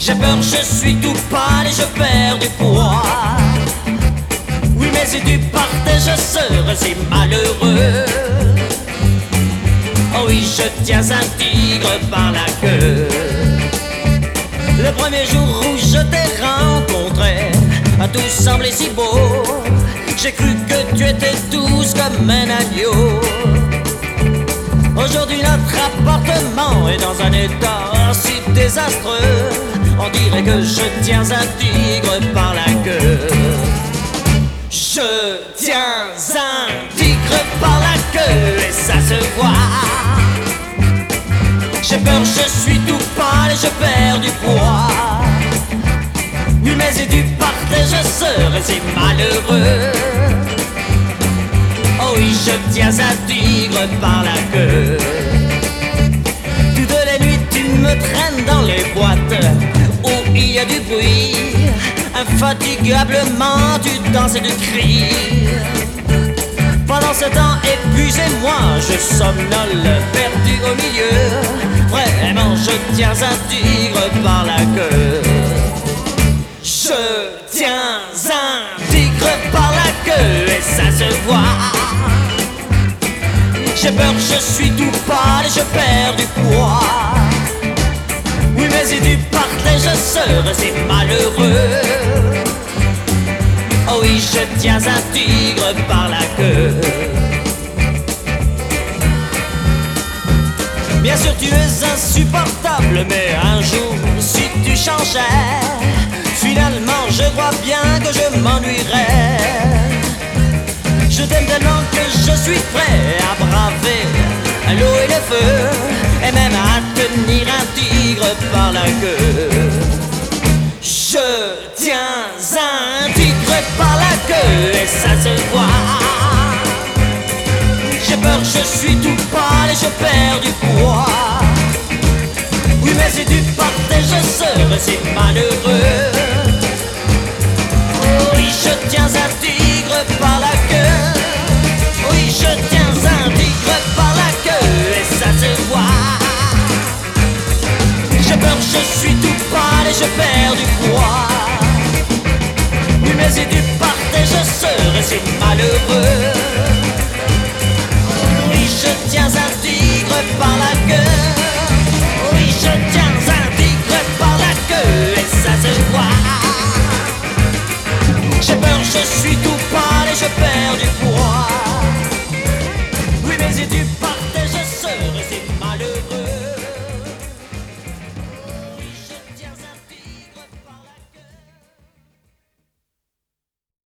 J'ai peur, je suis tout pâle et je perds du poids. Oui, mais si tu partais, je serais si malheureux. Oh oui, je tiens un tigre par la queue. Le premier jour où je t'ai rencontré, tout semblait si beau. J'ai cru que tu étais douce comme un agneau. Aujourd'hui notre appartement est dans un état si désastreux. On dirait que je tiens un tigre par la queue. Je tiens un tigre par la queue et ça se voit. J'ai peur, je suis tout pâle et je perds du poids. Oui, mais si tu partais, je serais si malheureux. Oh oui, je tiens un tigre par la queue. Toutes les nuits, tu me traînes dans les boîtes où il y a du bruit. Infatigablement, tu danses et tu cries. Pendant ce temps épuisé, moi, je somnole, perdu au milieu. Vraiment, je tiens un tigre par la queue. Je tiens un tigre par la queue et ça se voit. J'ai peur, je suis tout pâle et je perds du poids. Oui, mais si tu partais, je serais si malheureux. Oh oui, je tiens un tigre par la queue. Bien sûr, tu es insupportable, mais un jour, si tu changeais, finalement, je crois bien que je m'ennuierais. Je t'aime tellement que je suis prêt à braver l'eau et le feu, et même à tenir un tigre par la queue. Je tiens un tigre par la queue et ça se voit. J'ai peur, je suis tout pâle et je perds du poids. Oui, mais si tu partais, je serais si malheureux. Oui, je tiens un tigre par la queue. Oui, je tiens un tigre par la queue et ça se voit. J'ai peur, je suis tout pâle et je perds du poids. Oui, mais si tu partais, je serais si malheureux. Oui, je tiens un tigre par la queue. Oui, je tiens un tigre par la queue et ça se voit. J'ai peur, je suis tout pâle et je perds du poids.